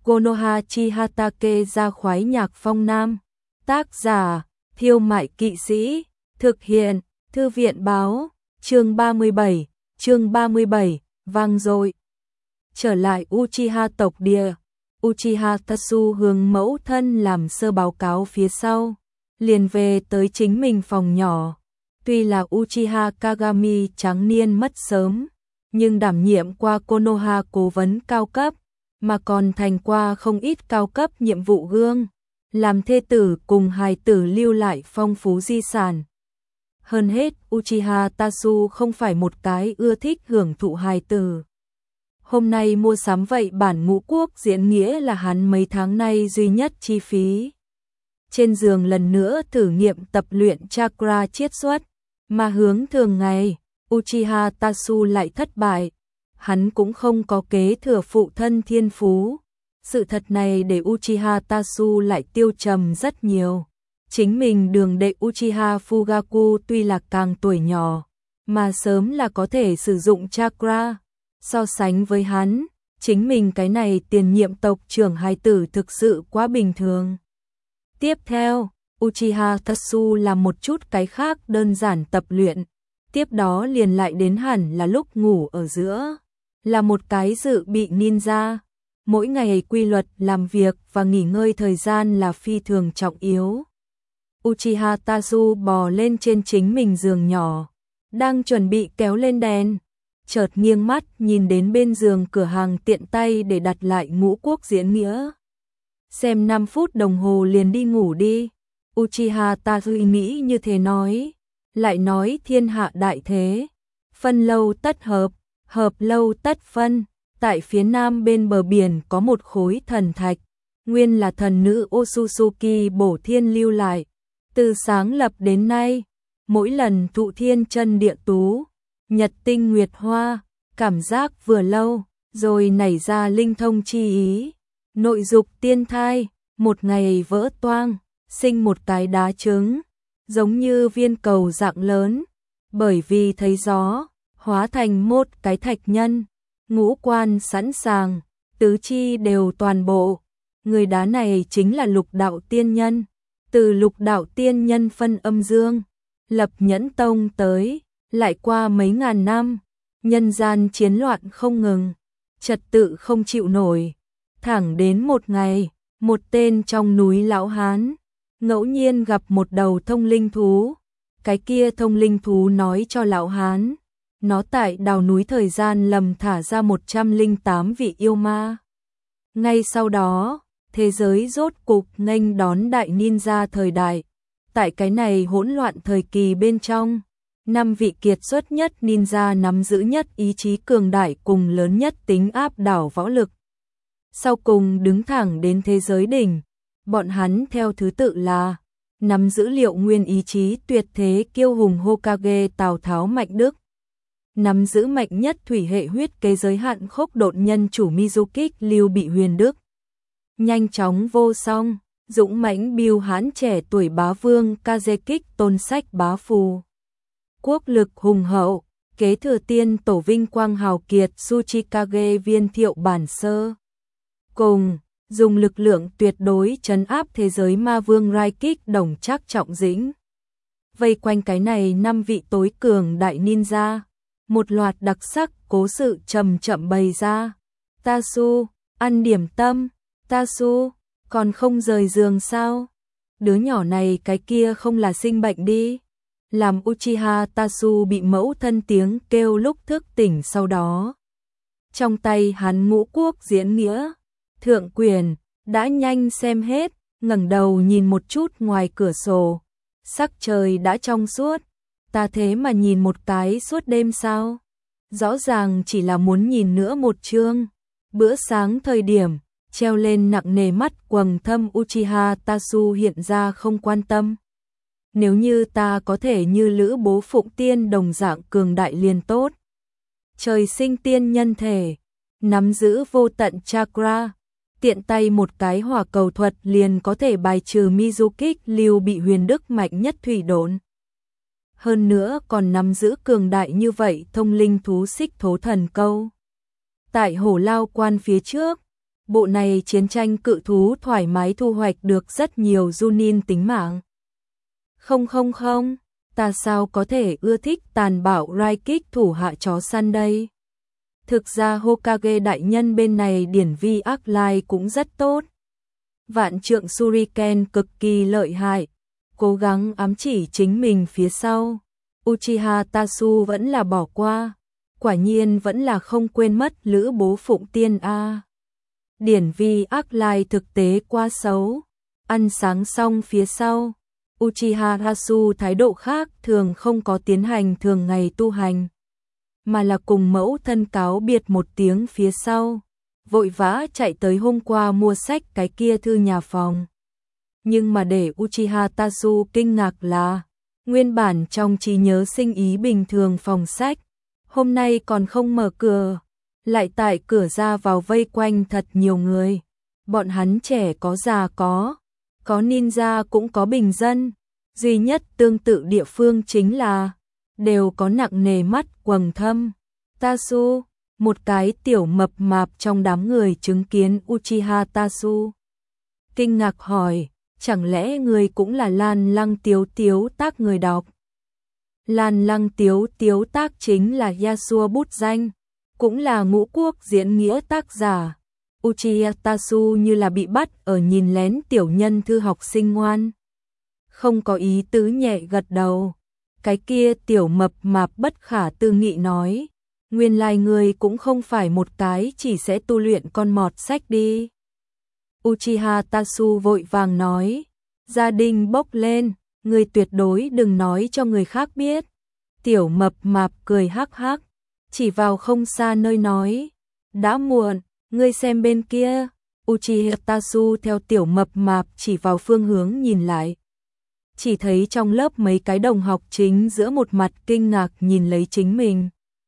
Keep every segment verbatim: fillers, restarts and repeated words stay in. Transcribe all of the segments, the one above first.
Konoha Chihatake ra khoái nhạc phong nam. Tác giả, Thiêu Mại Kỵ Sĩ. Thực hiện, Thư viện báo. Chương ba mươi bảy, chương ba mươi bảy, vang dội. Trở lại Uchiha tộc địa, Uchiha Tatsu hướng mẫu thân làm sơ báo cáo phía sau, liền về tới chính mình phòng nhỏ. Tuy là Uchiha Kagami tráng niên mất sớm, nhưng đảm nhiệm qua Konoha cố vấn cao cấp, mà còn thành qua không ít cao cấp nhiệm vụ gương, làm thê tử cùng hài tử lưu lại phong phú di sản. Hơn hết, Uchiha Tatsu không phải một cái ưa thích hưởng thụ hài tử. Hôm nay mua sắm vậy bản ngũ quốc diễn nghĩa là hắn mấy tháng nay duy nhất chi phí. Trên giường lần nữa thử nghiệm tập luyện chakra chiết xuất, mà hướng thường ngày, Uchiha Tatsu lại thất bại. Hắn cũng không có kế thừa phụ thân thiên phú. Sự thật này để Uchiha Tatsu lại tiêu trầm rất nhiều. Chính mình đường đệ Uchiha Fugaku tuy là càng tuổi nhỏ, mà sớm là có thể sử dụng chakra. So sánh với hắn, chính mình cái này tiền nhiệm tộc trưởng hài tử thực sự quá bình thường. Tiếp theo, Uchiha Tatsu làm một chút cái khác đơn giản tập luyện. Tiếp đó liền lại đến hẳn là lúc ngủ ở giữa. Là một cái dự bị ninja. Mỗi ngày quy luật làm việc và nghỉ ngơi thời gian là phi thường trọng yếu. Uchiha Tatsu bò lên trên chính mình giường nhỏ, đang chuẩn bị kéo lên đèn. Chợt nghiêng mắt nhìn đến bên giường cửa hàng tiện tay để đặt lại ngũ quốc diễn nghĩa. Xem năm phút đồng hồ liền đi ngủ đi. Uchiha Tatsu nghĩ như thế nói. Lại nói thiên hạ đại thế. Phân lâu tất hợp, hợp lâu tất phân. Tại phía nam bên bờ biển có một khối thần thạch. Nguyên là thần nữ Otsutsuki bổ thiên lưu lại. Từ sáng lập đến nay, mỗi lần thụ thiên chân địa tú, nhật tinh nguyệt hoa, cảm giác vừa lâu, rồi nảy ra linh thông chi ý. Nội dục tiên thai, một ngày vỡ toang, sinh một cái đá trứng, giống như viên cầu dạng lớn, bởi vì thấy gió, hóa thành một cái thạch nhân, ngũ quan sẵn sàng, tứ chi đều toàn bộ. Người đá này chính là lục đạo tiên nhân, từ lục đạo tiên nhân phân âm dương, lập nhẫn tông tới, lại qua mấy ngàn năm, nhân gian chiến loạn không ngừng, trật tự không chịu nổi. Thẳng đến một ngày, một tên trong núi lão hán, ngẫu nhiên gặp một đầu thông linh thú. Cái kia thông linh thú nói cho lão hán, nó tại đào núi thời gian lầm thả ra một trăm lẻ tám vị yêu ma. Ngay sau đó, thế giới rốt cục nghênh đón đại ninja thời đại. Tại cái này hỗn loạn thời kỳ bên trong, năm vị kiệt xuất nhất ninja nắm giữ nhất ý chí cường đại cùng lớn nhất tính áp đảo võ lực. Sau cùng đứng thẳng đến thế giới đỉnh, bọn hắn theo thứ tự là nắm giữ liệu nguyên ý chí tuyệt thế kiêu hùng Hokage Tào Tháo Mạnh Đức, nắm giữ mạnh nhất thủy hệ huyết kế giới hạn khốc độn nhân chủ Mizukik Lưu Bị Huyền Đức, nhanh chóng vô song, dũng mãnh biêu hãn trẻ tuổi bá vương Kazekik Tôn Sách Bá Phù, quốc lực hùng hậu, kế thừa tiên tổ vinh quang hào kiệt Tsuchikage Viên Thiệu Bản Sơ, cùng dùng lực lượng tuyệt đối trấn áp thế giới ma vương Raikik Đồng Trác Trọng Dĩnh. Vây quanh cái này năm vị tối cường đại ninja, một loạt đặc sắc cố sự chậm chậm bày ra. Tatsu, ăn điểm tâm. Tatsu, còn không rời giường sao? Đứa nhỏ này cái kia không là sinh bệnh đi. Làm Uchiha Tatsu bị mẫu thân tiếng kêu lúc thức tỉnh sau đó. Trong tay hắn ngũ quốc diễn nghĩa, thượng quyền, đã nhanh xem hết, ngẩng đầu nhìn một chút ngoài cửa sổ. Sắc trời đã trong suốt, ta thế mà nhìn một cái suốt đêm sao? Rõ ràng chỉ là muốn nhìn nữa một chương. Bữa sáng thời điểm, treo lên nặng nề mắt quầng thâm Uchiha Tatsu hiện ra không quan tâm. Nếu như ta có thể như Lữ Bố Phụng Tiên đồng dạng cường đại liền tốt. Trời sinh tiên nhân thể, nắm giữ vô tận chakra, tiện tay một cái hỏa cầu thuật liền có thể bài trừ Mizukik Lưu Bị Huyền Đức mạnh nhất thủy độn. Hơn nữa còn nắm giữ cường đại như vậy thông linh thú xích thố thần câu. Tại hổ lao quan phía trước, Bộ này chiến tranh cự thú thoải mái thu hoạch được rất nhiều Junin tính mạng. Không không không, ta sao có thể ưa thích tàn bạo Raikik thủ hạ chó săn đây? Thực ra Hokage đại nhân bên này điển vi ác lai cũng rất tốt. Vạn trượng Shuriken cực kỳ lợi hại, cố gắng ám chỉ chính mình phía sau. Uchiha Tasu vẫn là bỏ qua, quả nhiên vẫn là không quên mất lữ bố Phụng Tiên a. Điển vi ác lai thực tế quá xấu. Ăn sáng xong phía sau, Uchiha Tasu thái độ khác thường không có tiến hành thường ngày tu hành, mà là cùng mẫu thân cáo biệt một tiếng phía sau, vội vã chạy tới hôm qua mua sách cái kia thư nhà phòng. Nhưng mà để Uchiha Tasu kinh ngạc là, nguyên bản trong trí nhớ sinh ý bình thường phòng sách, hôm nay còn không mở cửa, lại tại cửa ra vào vây quanh thật nhiều người. Bọn hắn trẻ có già có, có ninja cũng có bình dân, duy nhất tương tự địa phương chính là đều có nặng nề mắt quầng thâm. Tasu, một cái tiểu mập mạp trong đám người chứng kiến Uchiha Tasu, kinh ngạc hỏi, chẳng lẽ người cũng là Lan Lăng Tiếu Tiếu Tác người đọc? Lan Lăng Tiếu Tiếu Tác chính là Yasuo bút danh, cũng là Ngũ Quốc diễn nghĩa tác giả. Uchiha Tasu như là bị bắt ở nhìn lén tiểu nhân thư học sinh ngoan, không có ý tứ nhẹ gật đầu. Cái kia tiểu mập mạp bất khả tư nghị nói, nguyên lai người cũng không phải một cái chỉ sẽ tu luyện con mọt sách đi. Uchiha Tasu vội vàng nói, gia đình bốc lên, người tuyệt đối đừng nói cho người khác biết. Tiểu mập mạp cười hắc hắc, chỉ vào không xa nơi nói, đã muộn, ngươi xem bên kia. Uchiha Tasu theo tiểu mập mạp chỉ vào phương hướng nhìn lại, chỉ thấy trong lớp mấy cái đồng học chính giữa một mặt kinh ngạc nhìn lấy chính mình.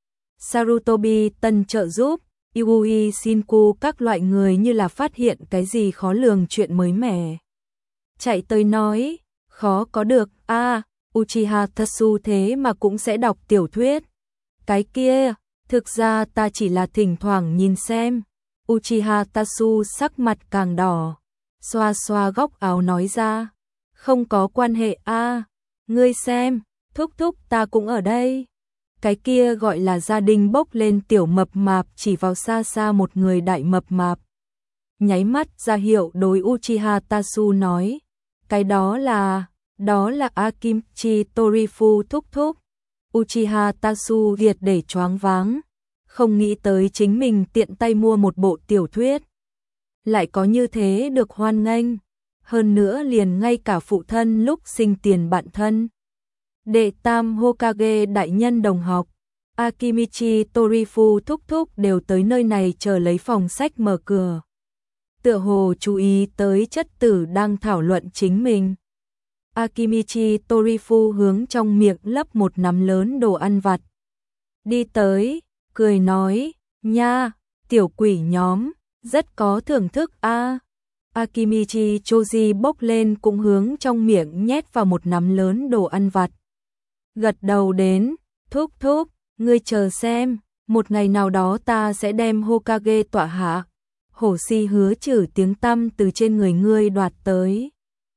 Sarutobi tân trợ giúp, Yui Shinku các loại người như là phát hiện cái gì khó lường chuyện mới mẻ, chạy tới nói, khó có được, a à, Uchiha Tasu thế mà cũng sẽ đọc tiểu thuyết. Cái kia, thực ra ta chỉ là thỉnh thoảng nhìn xem. Uchiha Tasu sắc mặt càng đỏ, xoa xoa góc áo nói ra, không có quan hệ a, à, ngươi xem, thúc thúc ta cũng ở đây. Cái kia gọi là gia đình bốc lên tiểu mập mạp chỉ vào xa xa một người đại mập mạp, nháy mắt ra hiệu đối Uchiha Tasu nói, cái đó là, đó là Akimichi Torifu thúc thúc. Uchiha Tasu ghiệt để choáng váng, không nghĩ tới chính mình tiện tay mua một bộ tiểu thuyết, lại có như thế được hoan nghênh, hơn nữa liền ngay cả phụ thân lúc sinh tiền bạn thân. Đệ tam Hokage đại nhân đồng học, Akimichi Torifu thúc thúc đều tới nơi này chờ lấy phòng sách mở cửa. Tựa hồ chú ý tới chất tử đang thảo luận chính mình. Akimichi Torifu hướng trong miệng lấp một nắm lớn đồ ăn vặt. Đi tới, cười nói, nha, tiểu quỷ nhóm, rất có thưởng thức a. À. Akimichi Choji bốc lên cũng hướng trong miệng nhét vào một nắm lớn đồ ăn vặt. Gật đầu đến, thúc thúc, ngươi chờ xem, một ngày nào đó ta sẽ đem Hokage tọa hạ. Hổ si hứa trừ tiếng tăm từ trên người ngươi đoạt tới.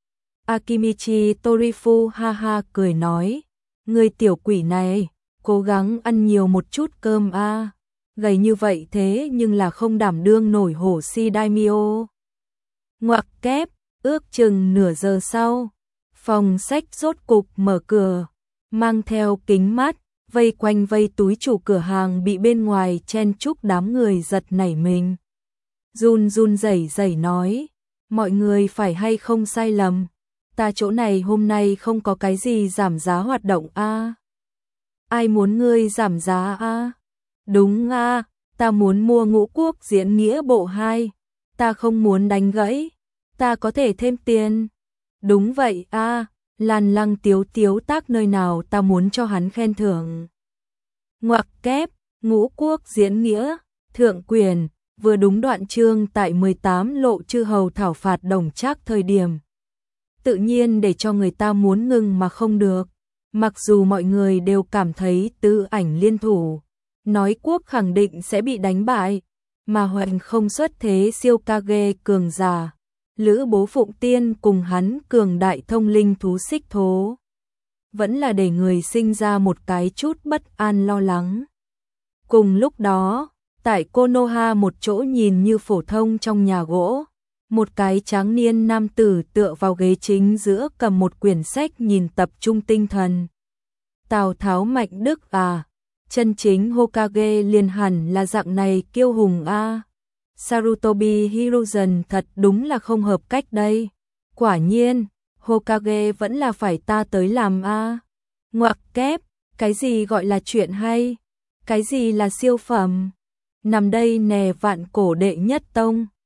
Akimichi Torifu ha ha cười nói, ngươi tiểu quỷ này, cố gắng ăn nhiều một chút cơm a, à. Gầy như vậy thế nhưng là không đảm đương nổi hổ si daimyo. Ngoặc kép, ước chừng nửa giờ sau, phòng sách rốt cục mở cửa, mang theo kính mắt, vây quanh vây túi chủ cửa hàng bị bên ngoài chen chúc đám người giật nảy mình. Run run rẩy rẩy nói, mọi người phải hay không sai lầm, ta chỗ này hôm nay không có cái gì giảm giá hoạt động a. À? Ai muốn ngươi giảm giá a? À? Đúng a, à, ta muốn mua Ngũ Quốc diễn nghĩa bộ hai, ta không muốn đánh gãy, ta có thể thêm tiền. Đúng vậy a, à, Lan Lăng Tiếu Tiếu Tác nơi nào ta muốn cho hắn khen thưởng. Ngoặc kép, Ngũ Quốc diễn nghĩa, thượng quyền, vừa đúng đoạn chương tại mười tám lộ chư hầu thảo phạt Đồng Trác thời điểm. Tự nhiên để cho người ta muốn ngừng mà không được. Mặc dù mọi người đều cảm thấy Tư Ảnh liên thủ, nói quốc khẳng định sẽ bị đánh bại, mà hoành không xuất thế siêu kage cường giả. Lữ Bố Phụng Tiên cùng hắn cường đại thông linh thú xích thố. Vẫn là để người sinh ra một cái chút bất an lo lắng. Cùng lúc đó, tại Konoha một chỗ nhìn như phổ thông trong nhà gỗ, một cái tráng niên nam tử tựa vào ghế chính giữa cầm một quyển sách nhìn tập trung tinh thần. Tào Tháo Mạnh Đức à, chân chính Hokage liền hẳn là dạng này kiêu hùng a. À. Sarutobi Hiruzen thật đúng là không hợp cách đây. Quả nhiên, Hokage vẫn là phải ta tới làm a. À. Ngoặc kép, cái gì gọi là chuyện hay? Cái gì là siêu phẩm? Nằm đây nè vạn cổ đệ nhất tông.